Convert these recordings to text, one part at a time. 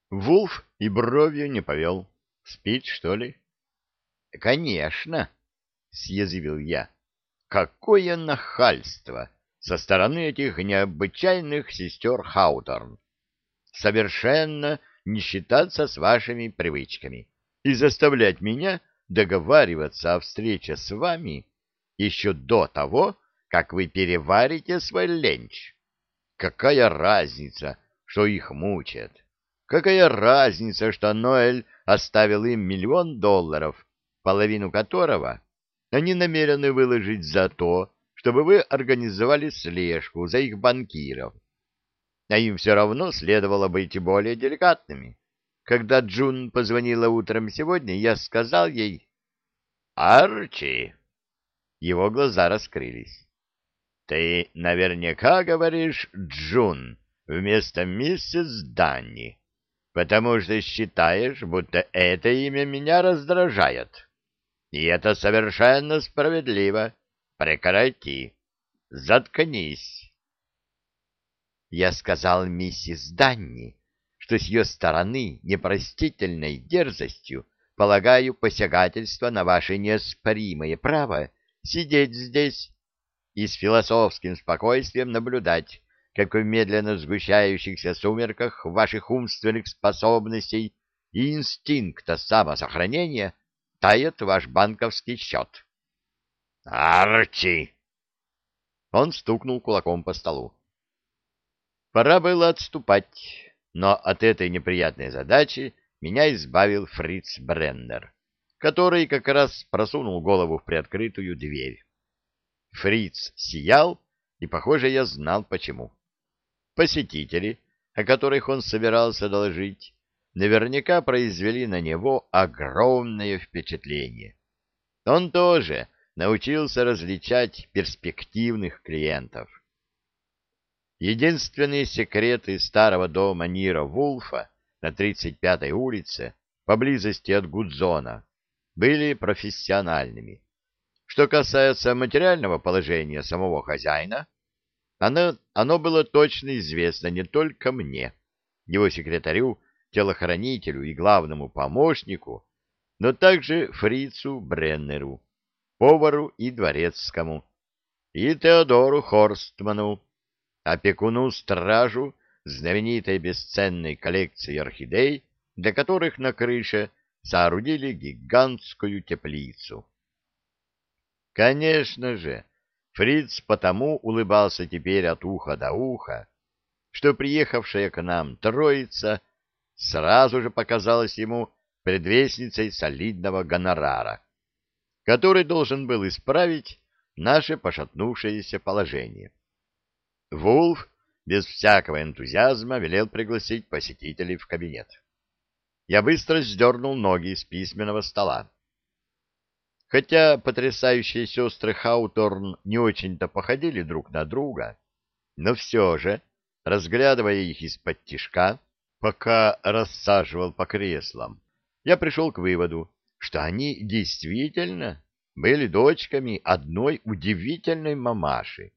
Вулф и бровью не повел. Спит, что ли? — Конечно, — съязвил я. — Какое нахальство со стороны этих необычайных сестер Хауторн! Совершенно не считаться с вашими привычками и заставлять меня договариваться о встрече с вами еще до того, как вы переварите свой ленч. Какая разница, что их мучает? Какая разница, что Ноэль оставил им $1 000 000, половину которого они намерены выложить за то, чтобы вы организовали слежку за их банкиров? А им все равно следовало быть более деликатными. Когда Джун позвонила утром сегодня, я сказал ей: «Арчи!» Его глаза раскрылись. «Ты наверняка говоришь Джун вместо миссис Данни, потому что считаешь, будто это имя меня раздражает. И это совершенно справедливо. Прекрати. Заткнись». Я сказал миссис Данни, что с ее стороны непростительной дерзостью полагаю посягательство на ваше неоспоримое право сидеть здесь и с философским спокойствием наблюдать, как в медленно сгущающихся сумерках ваших умственных способностей и инстинкта самосохранения тает ваш банковский счет. «Арчи!» Он стукнул кулаком по столу. Пора было отступать, но от этой неприятной задачи меня избавил Фриц Бреннер, который как раз просунул голову в приоткрытую дверь. Фриц сиял, и, похоже, я знал почему. Посетители, о которых он собирался доложить, наверняка произвели на него огромное впечатление. Он тоже научился различать перспективных клиентов. Единственные секреты старого дома Нира Вулфа на 35-й улице, поблизости от Гудзона, были профессиональными. Что касается материального положения самого хозяина, оно было точно известно не только мне, его секретарю, телохранителю и главному помощнику, но также фрицу Бреннеру, повару и дворецкому, и Теодору Хорстману, опекуну-стражу знаменитой бесценной коллекции орхидей, для которых на крыше соорудили гигантскую теплицу. Конечно же, Фриц потому улыбался теперь от уха до уха, что приехавшая к нам троица сразу же показалась ему предвестницей солидного гонорара, который должен был исправить наше пошатнувшееся положение. Вулф без всякого энтузиазма велел пригласить посетителей в кабинет. Я быстро сдернул ноги с письменного стола. Хотя потрясающие сестры Хауторн не очень-то походили друг на друга, но все же, разглядывая их из-под тишка, пока рассаживал по креслам, я пришел к выводу, что они действительно были дочками одной удивительной мамаши.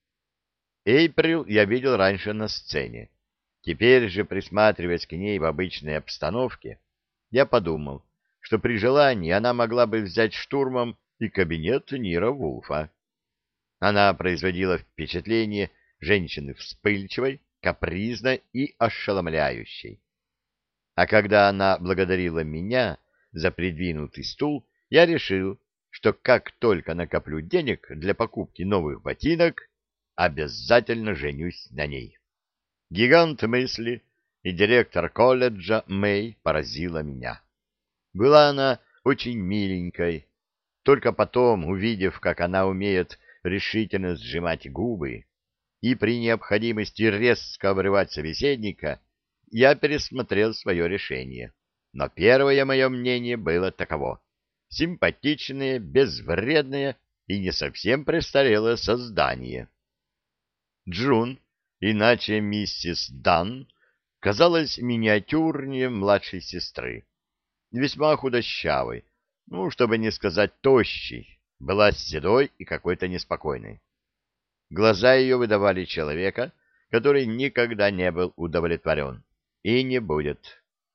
Эйприл я видел раньше на сцене. Теперь же, присматриваясь к ней в обычной обстановке, я подумал, что при желании она могла бы взять штурмом и кабинет Нира Вулфа. Она производила впечатление женщины вспыльчивой, капризной и ошеломляющей. А когда она благодарила меня за придвинутый стул, я решил, что как только накоплю денег для покупки новых ботинок, обязательно женюсь на ней. Гигант мысли и директор колледжа Мэй поразила меня. Была она очень миленькой, только потом, увидев, как она умеет решительно сжимать губы и при необходимости резко обрывать собеседника, я пересмотрел свое решение. Но первое мое мнение было таково: симпатичное, безвредное и не совсем престарелое создание. Джун, иначе миссис Дан, казалась миниатюрнее младшей сестры, весьма худощавой, чтобы не сказать тощей, была седой и какой-то неспокойной. Глаза ее выдавали человека, который никогда не был удовлетворен и не будет.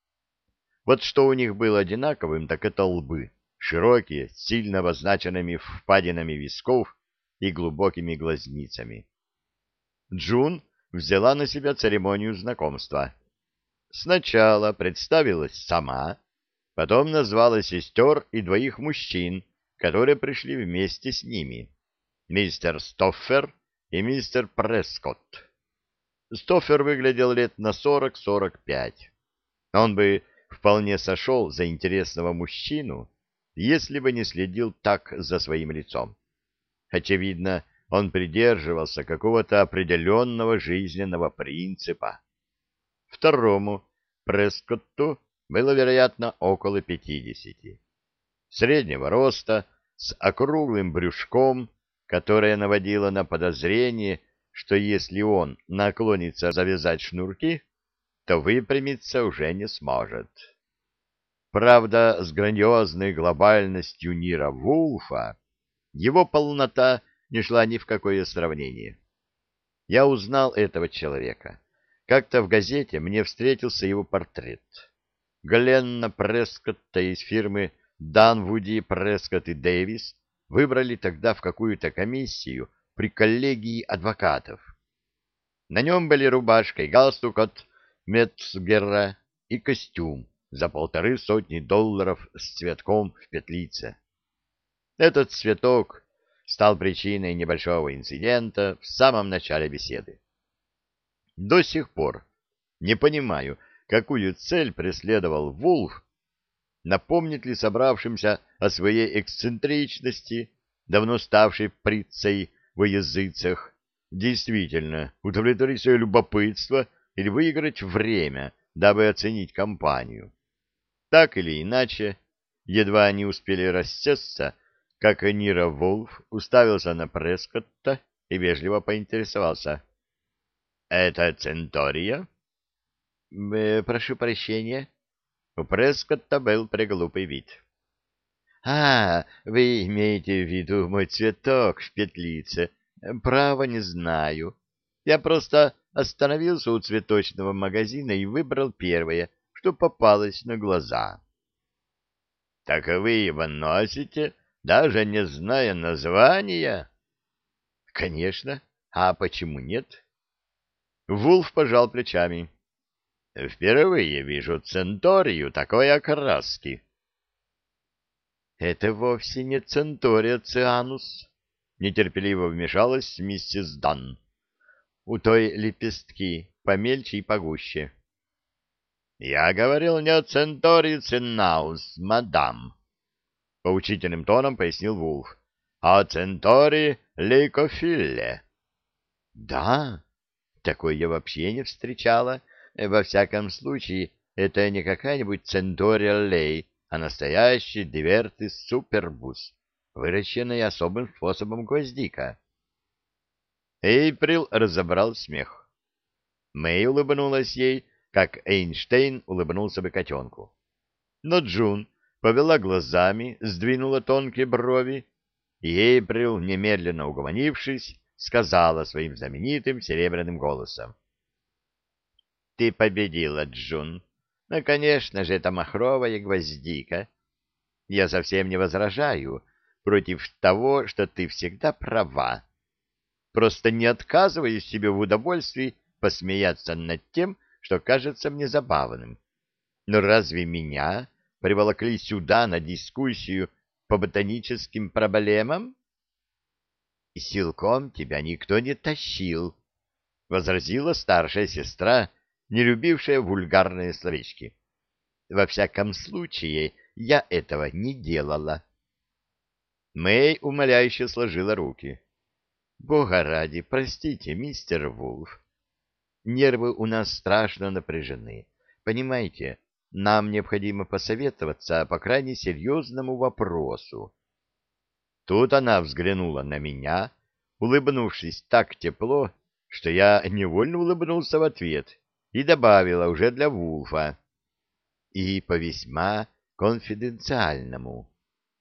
Вот что у них было одинаковым, так это лбы, широкие, с сильно обозначенными впадинами висков и глубокими глазницами. Джун взяла на себя церемонию знакомства. Сначала представилась сама, потом назвала сестер и двоих мужчин, которые пришли вместе с ними, мистер Стоффер и мистер Прескотт. Стоффер выглядел лет на 40-45. Он бы вполне сошел за интересного мужчину, если бы не следил так за своим лицом. Очевидно, он придерживался какого-то определенного жизненного принципа. Второму, Прескотту, было, вероятно, около 50. Среднего роста, с округлым брюшком, которое наводило на подозрение, что если он наклонится завязать шнурки, то выпрямиться уже не сможет. Правда, с грандиозной глобальностью Нира Вулфа его полнота не шла ни в какое сравнение. Я узнал этого человека. Как-то в газете мне встретился его портрет. Гленна Прескотта из фирмы Данвуди, Прескотт и Дэвис выбрали тогда в какую-то комиссию при коллегии адвокатов. На нем были рубашка и галстук от Мецгера и костюм за $150 с цветком в петлице. Этот цветок стал причиной небольшого инцидента в самом начале беседы. До сих пор не понимаю, какую цель преследовал Вулф, напомнит ли собравшимся о своей эксцентричности, давно ставшей притцей во языцах, действительно удовлетворить свое любопытство или выиграть время, дабы оценить компанию. Так или иначе, едва они успели рассесться, как Нира Вулф уставился на Прескотта и вежливо поинтересовался. — Это Центория? Прошу прощения. У Прескотта был преглупый вид. — вы имеете в виду мой цветок в петлице? Право не знаю. Я просто остановился у цветочного магазина и выбрал первое, что попалось на глаза. — Так вы его носите, даже не зная названия? — Конечно. А почему нет? Вулф пожал плечами. — Впервые вижу центорию такой окраски. — Это вовсе не центория цианус, — нетерпеливо вмешалась миссис Данн. — У той лепестки помельче и погуще. — Я говорил не о центории цинаус, мадам, — поучительным тоном пояснил Вулф, — а о центории лейкофилле. — Да? Такой я вообще не встречала. Во всяком случае, это не какая-нибудь центория лей, а настоящий дивертис супербус, выращенная особым способом гвоздика. Эйприл разобрал смех. Мэй улыбнулась ей, как Эйнштейн улыбнулся бы котенку. Но Джун повела глазами, сдвинула тонкие брови, и Эйприл, немедленно угомонившись, сказала своим знаменитым серебряным голосом. — Ты победила, Джун. Ну, конечно же, это махровая гвоздика. Я совсем не возражаю против того, что ты всегда права. Просто не отказываюсь себе в удовольствии посмеяться над тем, что кажется мне забавным. Но разве меня приволокли сюда на дискуссию по ботаническим проблемам? — Силком тебя никто не тащил, — возразила старшая сестра, не любившая вульгарные словечки. — Во всяком случае, я этого не делала. Мэй умоляюще сложила руки. — Бога ради, простите, мистер Вулф. Нервы у нас страшно напряжены. Понимаете, нам необходимо посоветоваться по крайне серьезному вопросу. Тут она взглянула на меня, улыбнувшись так тепло, что я невольно улыбнулся в ответ и добавила уже для Вулфа. И по весьма конфиденциальному.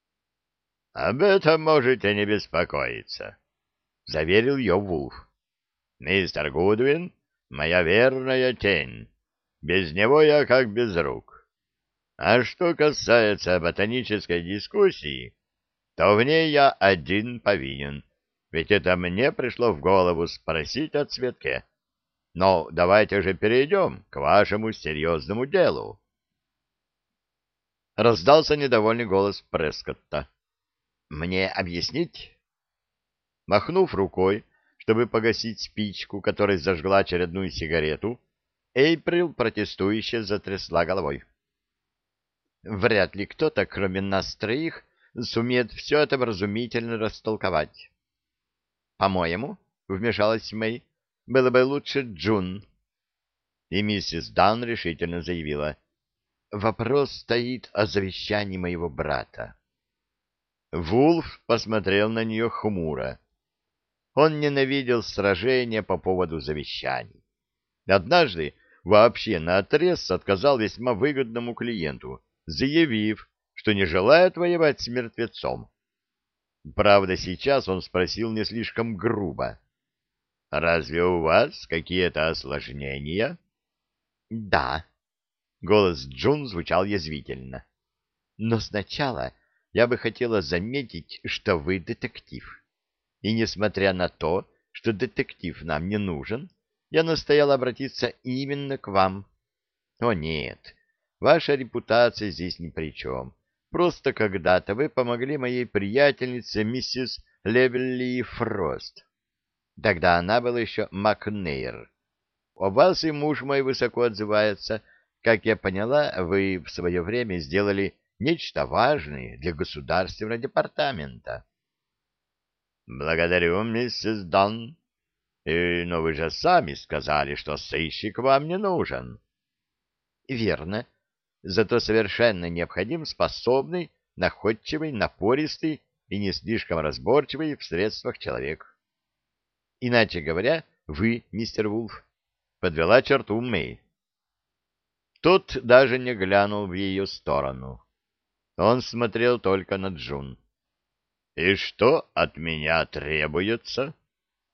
— Об этом можете не беспокоиться, — заверил ее Вулф. — Мистер Гудвин — моя верная тень. Без него я как без рук. А что касается ботанической дискуссии, то в ней я один повинен, ведь это мне пришло в голову спросить о цветке. Но давайте же перейдем к вашему серьезному делу. Раздался недовольный голос Прескотта. «Мне объяснить?» Махнув рукой, чтобы погасить спичку, которой зажгла очередную сигарету, Эйприл протестующе затрясла головой. «Вряд ли кто-то, кроме нас троих, сумеет все это вразумительно растолковать». «По-моему, — вмешалась Мэй, — было бы лучше Джун». И миссис Дан решительно заявила: «Вопрос стоит о завещании моего брата». Вулф посмотрел на нее хмуро. Он ненавидел сражения по поводу завещаний. Однажды вообще наотрез отказал весьма выгодному клиенту, заявив, что не желает воевать с мертвецом. Правда, сейчас он спросил не слишком грубо: «Разве у вас какие-то осложнения?» «Да», — голос Джун звучал язвительно. «Но сначала я бы хотела заметить, что вы детектив. И несмотря на то, что детектив нам не нужен, я настоял обратиться именно к вам. О нет, ваша репутация здесь ни при чем. Просто когда-то вы помогли моей приятельнице миссис Левелли Фрост. Тогда она была еще Макнейр. О вас и муж мой высоко отзывается. Как я поняла, вы в свое время сделали нечто важное для государственного департамента». «Благодарю, миссис Данн. Но вы же сами сказали, что сыщик вам не нужен». «Верно. Зато совершенно необходим способный, находчивый, напористый и не слишком разборчивый в средствах человек. Иначе говоря, вы, мистер Вулф», — подвела черту Мэй. Тот даже не глянул в ее сторону. Он смотрел только на Джун. «И что от меня требуется?»